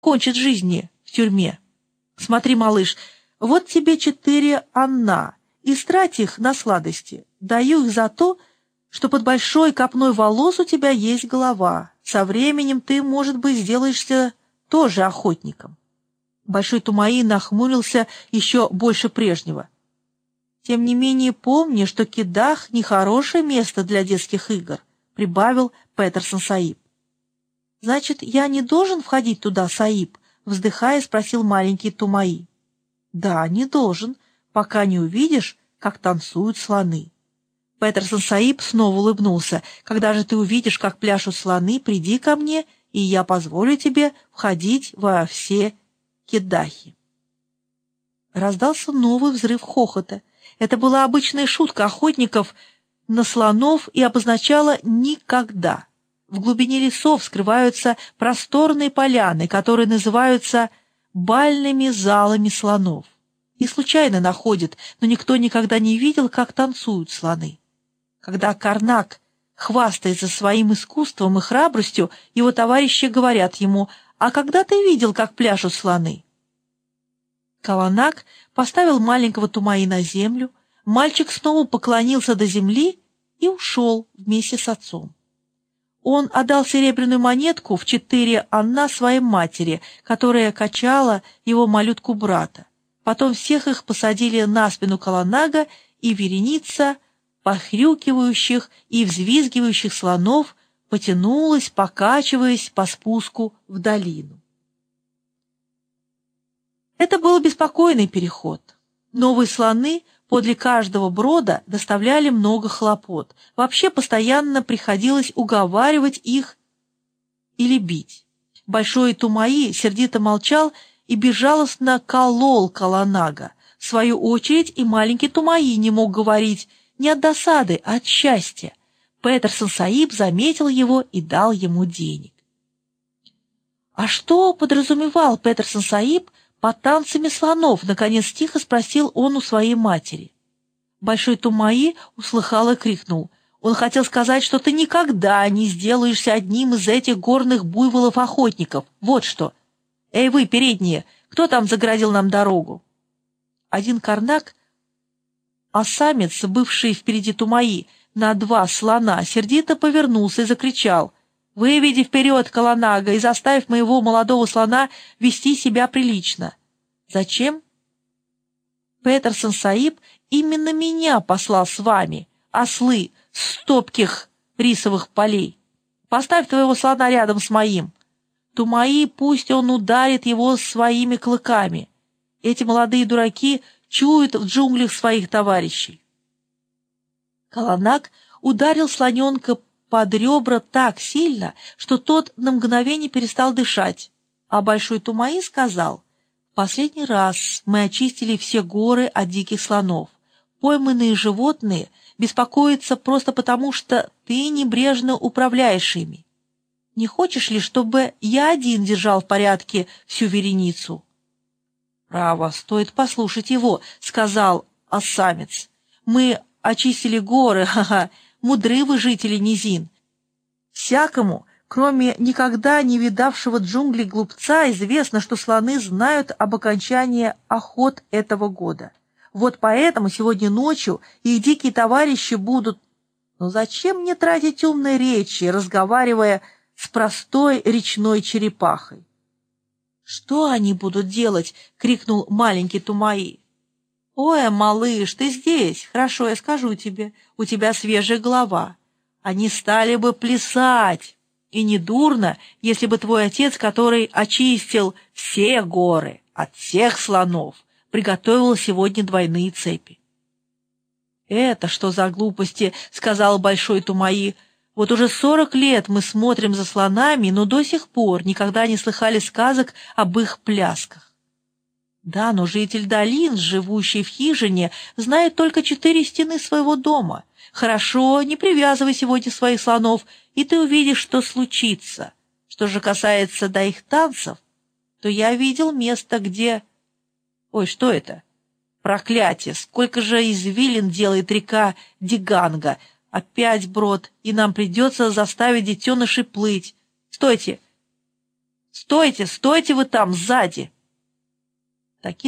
кончит жизни в тюрьме. Смотри, малыш, вот тебе 4 анна, и трать их на сладости. Даю их за то, что под большой копной волос у тебя есть голова. Со временем ты, может быть, сделаешься тоже охотником». Большой Тумаи нахмурился еще больше прежнего. «Тем не менее, помни, что Кидах — нехорошее место для детских игр», — прибавил Петерсон Саиб. «Значит, я не должен входить туда, Саиб?» — вздыхая, спросил маленький Тумаи. «Да, не должен, пока не увидишь, как танцуют слоны». Петерсон Саиб снова улыбнулся. «Когда же ты увидишь, как пляшут слоны, приди ко мне, и я позволю тебе входить во все кидахи». Раздался новый взрыв хохота. Это была обычная шутка охотников на слонов и обозначала «никогда». В глубине лесов скрываются просторные поляны, которые называются бальными залами слонов. И случайно находят, но никто никогда не видел, как танцуют слоны. Когда Карнак хвастается своим искусством и храбростью, его товарищи говорят ему: «А когда ты видел, как пляшут слоны?» Каланак поставил маленького Тумаи на землю, мальчик снова поклонился до земли и ушел вместе с отцом. Он отдал серебряную монетку в 4 анна своей матери, которая качала его малютку брата. Потом всех их посадили на спину Каланага, и вереница похрюкивающих и взвизгивающих слонов потянулась, покачиваясь по спуску в долину. Это был беспокойный переход. Новые слоны подле каждого брода доставляли много хлопот. Вообще постоянно приходилось уговаривать их или бить. Большой Тумаи сердито молчал и безжалостно колол Каланага. В свою очередь и маленький Тумаи не мог говорить не от досады, а от счастья. Петерсон Саиб заметил его и дал ему денег. «А что подразумевал Петерсон Саиб под танцами слонов?» — наконец тихо спросил он у своей матери. Большой Тумаи услыхал и крикнул. Он хотел сказать, что ты никогда не сделаешься одним из этих горных буйволов-охотников. Вот что. Эй вы, передние, кто там заградил нам дорогу? Один Карнак, самец, бывший впереди Тумаи, на 2 слона, сердито повернулся и закричал: «Выведи вперед Каланага и заставь моего молодого слона вести себя прилично». «Зачем?» «Петерсон Саиб именно меня послал с вами, ослы с топких рисовых полей. Поставь твоего слона рядом с моим. Тумаи, пусть он ударит его своими клыками. Эти молодые дураки чуют в джунглях своих товарищей». Каланак ударил слоненка под ребра так сильно, что тот на мгновение перестал дышать, а Большой Тумаи сказал: «В последний раз мы очистили все горы от диких слонов. Пойманные животные беспокоятся просто потому, что ты небрежно управляешь ими. Не хочешь ли, чтобы я один держал в порядке всю вереницу?» «Право, стоит послушать его», — сказал самец. «Мы очистили горы, ха-ха, мудры вы, жители низин. Всякому, кроме никогда не видавшего джунглей глупца, известно, что слоны знают об окончании охот этого года. Вот поэтому сегодня ночью их дикие товарищи будут... Но зачем мне тратить умные речи, разговаривая с простой речной черепахой?» «Что они будут делать?» — крикнул маленький Тумаи. «Ой, малыш, ты здесь? Хорошо, я скажу тебе. У тебя свежая голова. Они стали бы плясать. И недурно, если бы твой отец, который очистил все горы от всех слонов, приготовил сегодня двойные цепи». «Это что за глупости?» — сказал Большой Тумаи. «Вот уже 40 лет мы смотрим за слонами, но до сих пор никогда не слыхали сказок об их плясках». «Да, но житель долин, живущий в хижине, знает только 4 стены своего дома. Хорошо, не привязывай сегодня своих слонов, и ты увидишь, что случится. Что же касается до их танцев, то я видел место, где... Ой, что это? Проклятие! Сколько же извилин делает река Диганга! Опять брод, и нам придется заставить детенышей плыть. Стойте! «Стойте, стойте вы там, сзади!»